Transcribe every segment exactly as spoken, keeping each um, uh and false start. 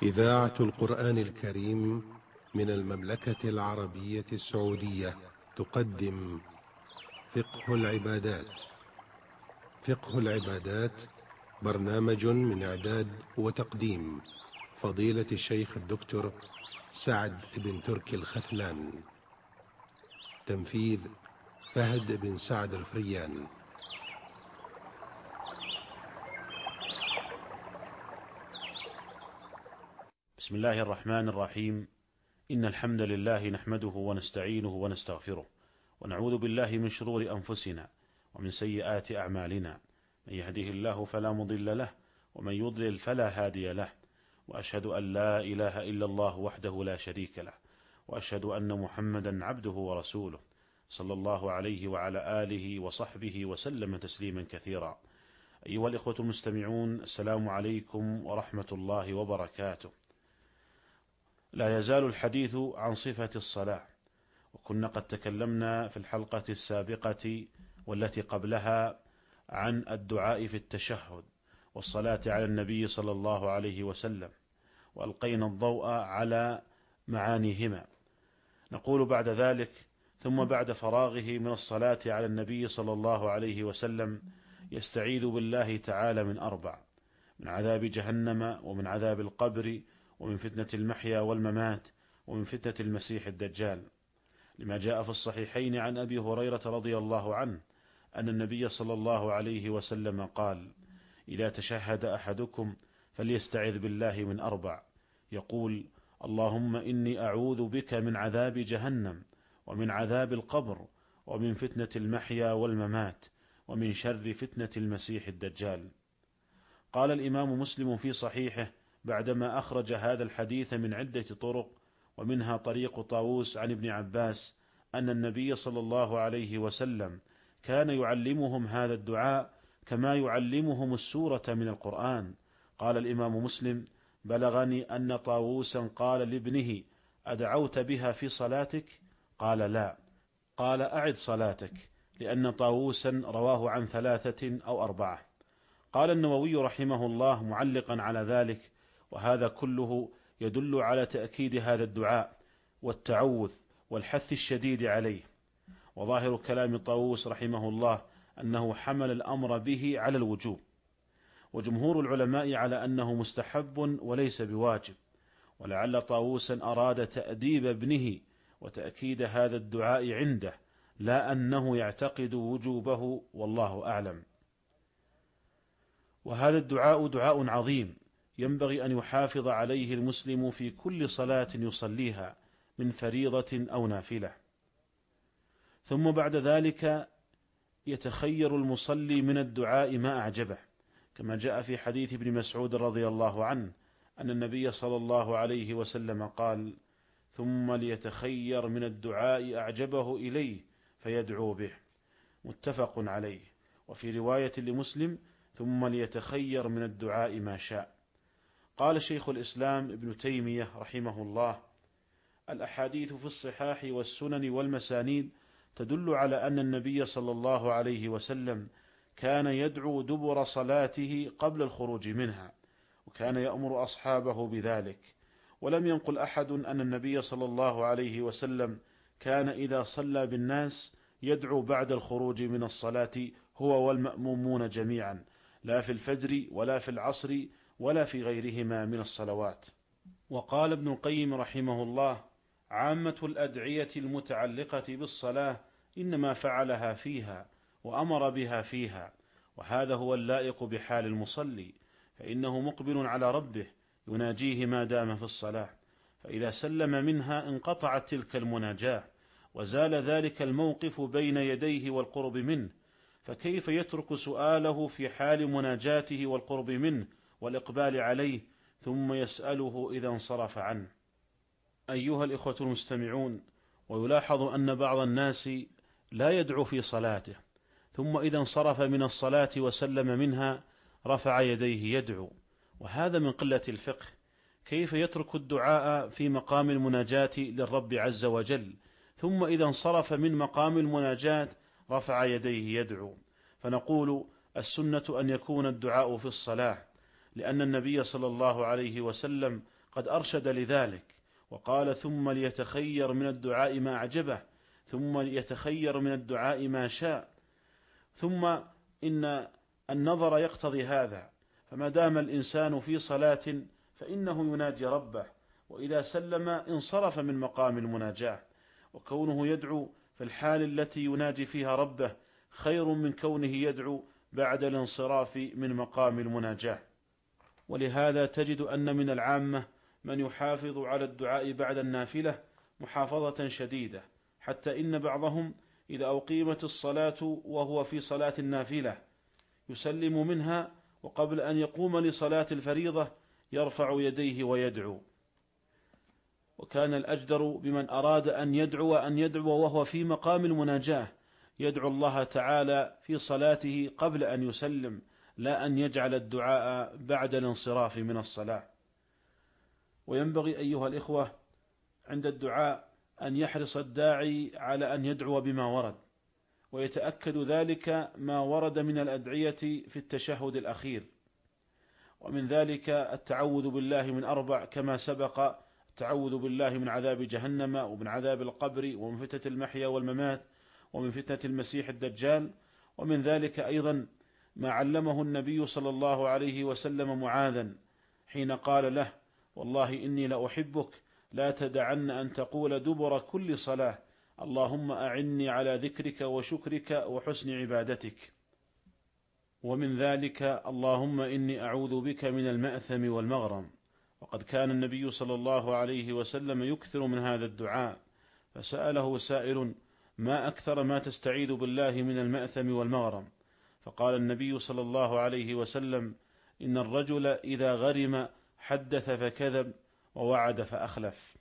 إذاعة القرآن الكريم من المملكة العربية السعودية تقدم فقه العبادات. فقه العبادات برنامج من إعداد وتقديم فضيلة الشيخ الدكتور سعد بن تركي الخثلان. تنفيذ فهد بن سعد الفريان. بسم الله الرحمن الرحيم. إن الحمد لله نحمده ونستعينه ونستغفره، ونعوذ بالله من شرور أنفسنا ومن سيئات أعمالنا. من يهده الله فلا مضل له، ومن يضلل فلا هادي له. وأشهد أن لا إله إلا الله وحده لا شريك له، وأشهد أن محمدا عبده ورسوله صلى الله عليه وعلى آله وصحبه وسلم تسليما كثيرا. أيها الإخوة المستمعون، السلام عليكم ورحمة الله وبركاته. لا يزال الحديث عن صفة الصلاة، وكنا قد تكلمنا في الحلقة السابقة والتي قبلها عن الدعاء في التشهد والصلاة على النبي صلى الله عليه وسلم، وألقينا الضوء على معانيهما. نقول بعد ذلك: ثم بعد فراغه من الصلاة على النبي صلى الله عليه وسلم يستعيذ بالله تعالى من أربع: من عذاب جهنم، ومن عذاب القبر، ومن فتنة المحيا والممات، ومن فتنة المسيح الدجال، لما جاء في الصحيحين عن أبي هريرة رضي الله عنه أن النبي صلى الله عليه وسلم قال: إذا تشهد أحدكم فليستعذ بالله من أربع، يقول: اللهم إني أعوذ بك من عذاب جهنم، ومن عذاب القبر، ومن فتنة المحيا والممات، ومن شر فتنة المسيح الدجال. قال الإمام مسلم في صحيحه بعدما أخرج هذا الحديث من عدة طرق، ومنها طريق طاووس عن ابن عباس أن النبي صلى الله عليه وسلم كان يعلمهم هذا الدعاء كما يعلمهم السورة من القرآن. قال الإمام مسلم: بلغني أن طاووسا قال لابنه: أدعوت بها في صلاتك؟ قال: لا. قال: أعد صلاتك، لأن طاووسا رواه عن ثلاثة أو أربعة. قال النووي رحمه الله معلقا على ذلك: وهذا كله يدل على تأكيد هذا الدعاء والتعوذ والحث الشديد عليه. وظاهر كلام طاووس رحمه الله أنه حمل الأمر به على الوجوب، وجمهور العلماء على أنه مستحب وليس بواجب، ولعل طاووسا أراد تأديب ابنه وتأكيد هذا الدعاء عنده، لا أنه يعتقد وجوبه، والله أعلم. وهذا الدعاء دعاء عظيم ينبغي أن يحافظ عليه المسلم في كل صلاة يصليها من فريضة أو نافلة. ثم بعد ذلك يتخير المصلي من الدعاء ما أعجبه، كما جاء في حديث ابن مسعود رضي الله عنه أن النبي صلى الله عليه وسلم قال: ثم ليتخير من الدعاء أعجبه إليه فيدعو به، متفق عليه. وفي رواية لمسلم: ثم ليتخير من الدعاء ما شاء. قال شيخ الإسلام ابن تيمية رحمه الله: الأحاديث في الصحاح والسنن والمسانيد تدل على أن النبي صلى الله عليه وسلم كان يدعو دبر صلاته قبل الخروج منها، وكان يأمر أصحابه بذلك. ولم ينقل أحد أن النبي صلى الله عليه وسلم كان إذا صلى بالناس يدعو بعد الخروج من الصلاة هو والمأمومون جميعا، لا في الفجر ولا في العصر ولا في غيرهما من الصلوات. وقال ابن القيم رحمه الله: عامة الأدعية المتعلقة بالصلاة إنما فعلها فيها وأمر بها فيها، وهذا هو اللائق بحال المصلي، فإنه مقبل على ربه يناجيه ما دام في الصلاة، فإذا سلم منها انقطعت تلك المناجاة، وزال ذلك الموقف بين يديه والقرب منه، فكيف يترك سؤاله في حال مناجاته والقرب منه والإقبال عليه ثم يسأله إذا انصرف عنه؟ أيها الإخوة المستمعون، ويلاحظ أن بعض الناس لا يدعو في صلاته، ثم إذا انصرف من الصلاة وسلم منها رفع يديه يدعو، وهذا من قلة الفقه. كيف يترك الدعاء في مقام المناجاة للرب عز وجل، ثم إذا انصرف من مقام المناجاة رفع يديه يدعو؟ فنقول: السنة أن يكون الدعاء في الصلاة، لأن النبي صلى الله عليه وسلم قد أرشد لذلك وقال: ثم ليتخير من الدعاء ما أعجبه، ثم ليتخير من الدعاء ما شاء. ثم إن النظر يقتضي هذا، فما دام الإنسان في صلاة فإنه يناجي ربه، وإذا سلم انصرف من مقام المناجاة، وكونه يدعو في الحال التي يناجي فيها ربه خير من كونه يدعو بعد الانصراف من مقام المناجاة. ولهذا تجد أن من العامة من يحافظ على الدعاء بعد النافلة محافظة شديدة، حتى إن بعضهم إذا أقيمت الصلاة وهو في صلاة النافلة يسلم منها، وقبل أن يقوم لصلاة الفريضة يرفع يديه ويدعو. وكان الأجدر بمن أراد أن يدعو أن يدعو وهو في مقام المناجاة، يدعو الله تعالى في صلاته قبل أن يسلم، لا أن يجعل الدعاء بعد الانصراف من الصلاة. وينبغي أيها الإخوة عند الدعاء أن يحرص الداعي على أن يدعو بما ورد، ويتأكد ذلك ما ورد من الأدعية في التشهد الأخير، ومن ذلك التعوذ بالله من أربع كما سبق: التعوذ بالله من عذاب جهنم، ومن عذاب القبر، ومن فتنة المحيا والممات، ومن فتنة المسيح الدجال. ومن ذلك أيضا ما علمه النبي صلى الله عليه وسلم معاذا حين قال له: والله إني لأحبك، لا تدعن أن تقول دبر كل صلاة: اللهم أعني على ذكرك وشكرك وحسن عبادتك. ومن ذلك: اللهم إني أعوذ بك من المأثم والمغرم. وقد كان النبي صلى الله عليه وسلم يكثر من هذا الدعاء، فسأله سائل: ما أكثر ما تستعيذ بالله من المأثم والمغرم؟ فقال النبي صلى الله عليه وسلم: إن الرجل إذا غرم حدث فكذب، ووعد فأخلف.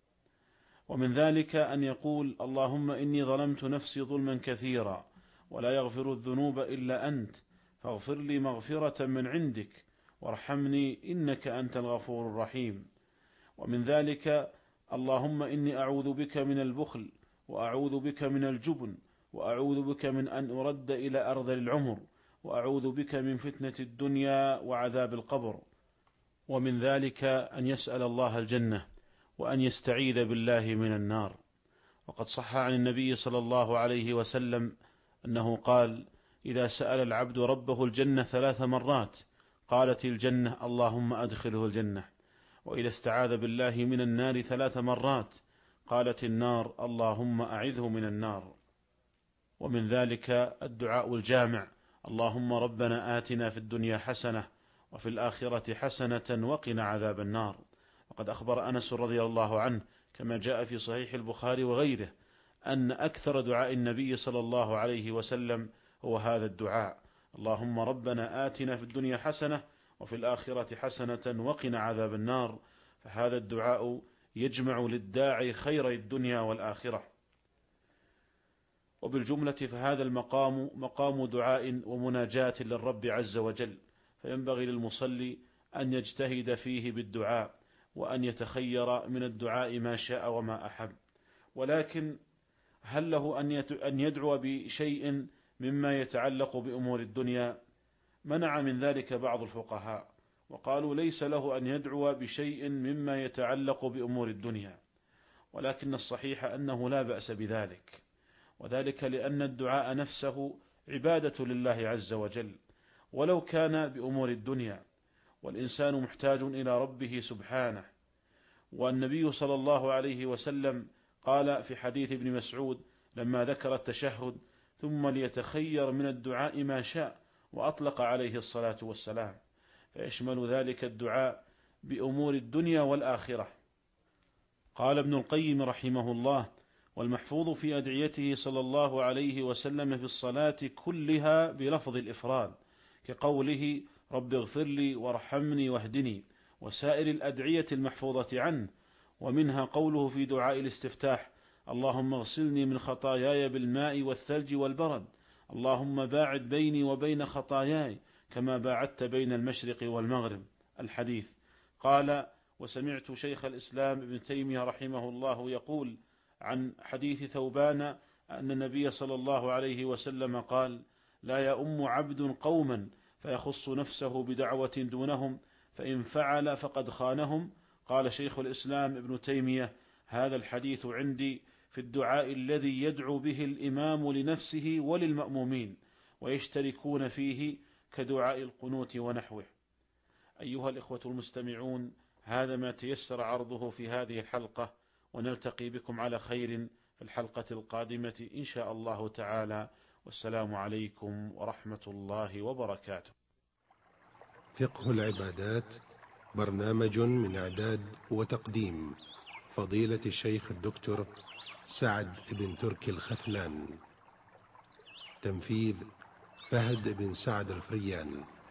ومن ذلك أن يقول: اللهم إني ظلمت نفسي ظلما كثيرا، ولا يغفر الذنوب إلا أنت، فاغفر لي مغفرة من عندك، وارحمني إنك أنت الغفور الرحيم. ومن ذلك: اللهم إني أعوذ بك من البخل، وأعوذ بك من الجبن، وأعوذ بك من أن أرد إلى أرذل العمر، وأعوذ بك من فتنة الدنيا وعذاب القبر. ومن ذلك أن يسأل الله الجنة، وأن يستعيذ بالله من النار. وقد صح عن النبي صلى الله عليه وسلم أنه قال: إذا سأل العبد ربه الجنة ثلاث مرات قالت الجنة: اللهم أدخله الجنة. وإذا استعاذ بالله من النار ثلاث مرات قالت النار: اللهم أعذه من النار. ومن ذلك الدعاء الجامع: اللهم ربنا آتنا في الدنيا حسنة، وفي الآخرة حسنة، وقنا عذاب النار. وقد أخبر أنس رضي الله عنه كما جاء في صحيح البخاري وغيره أن أكثر دعاء النبي صلى الله عليه وسلم هو هذا الدعاء: اللهم ربنا آتنا في الدنيا حسنة، وفي الآخرة حسنة، وقنا عذاب النار. فهذا الدعاء يجمع للداعي خير الدنيا والآخرة. وبالجملة فهذا المقام مقام دعاء ومناجاة للرب عز وجل، فينبغي للمصلي أن يجتهد فيه بالدعاء، وأن يتخير من الدعاء ما شاء وما أحب. ولكن هل له أن يدعو بشيء مما يتعلق بأمور الدنيا؟ منع من ذلك بعض الفقهاء، وقالوا ليس له أن يدعو بشيء مما يتعلق بأمور الدنيا، ولكن الصحيح أنه لا بأس بذلك، وذلك لأن الدعاء نفسه عبادة لله عز وجل ولو كان بأمور الدنيا، والإنسان محتاج إلى ربه سبحانه. والنبي صلى الله عليه وسلم قال في حديث ابن مسعود لما ذكر التشهد: ثم ليتخير من الدعاء ما شاء، وأطلق عليه الصلاة والسلام، فيشمل ذلك الدعاء بأمور الدنيا والآخرة. قال ابن القيم رحمه الله: والمحفوظ في أدعيته صلى الله عليه وسلم في الصلاة كلها بلفظ الإفراد، كقوله: رب اغفر لي وارحمني واهدني، وسائر الأدعية المحفوظة عنه. ومنها قوله في دعاء الاستفتاح: اللهم اغسلني من خطاياي بالماء والثلج والبرد، اللهم باعد بيني وبين خطاياي كما باعدت بين المشرق والمغرب. الحديث. قال: وسمعت شيخ الإسلام ابن تيمية رحمه الله يقول عن حديث ثوبان أن النبي صلى الله عليه وسلم قال: لا يؤم عبد قوما فيخص نفسه بدعوة دونهم، فإن فعل فقد خانهم، قال شيخ الإسلام ابن تيمية: هذا الحديث عندي في الدعاء الذي يدعو به الإمام لنفسه وللمأمومين ويشتركون فيه كدعاء القنوت ونحوه. أيها الإخوة المستمعون، هذا ما تيسر عرضه في هذه الحلقة، ونلتقي بكم على خير في الحلقة القادمة إن شاء الله تعالى، والسلام عليكم ورحمة الله وبركاته. فقه العبادات، برنامج من إعداد وتقديم فضيلة الشيخ الدكتور سعد بن تركي الخثلان. تنفيذ فهد بن سعد الفريان.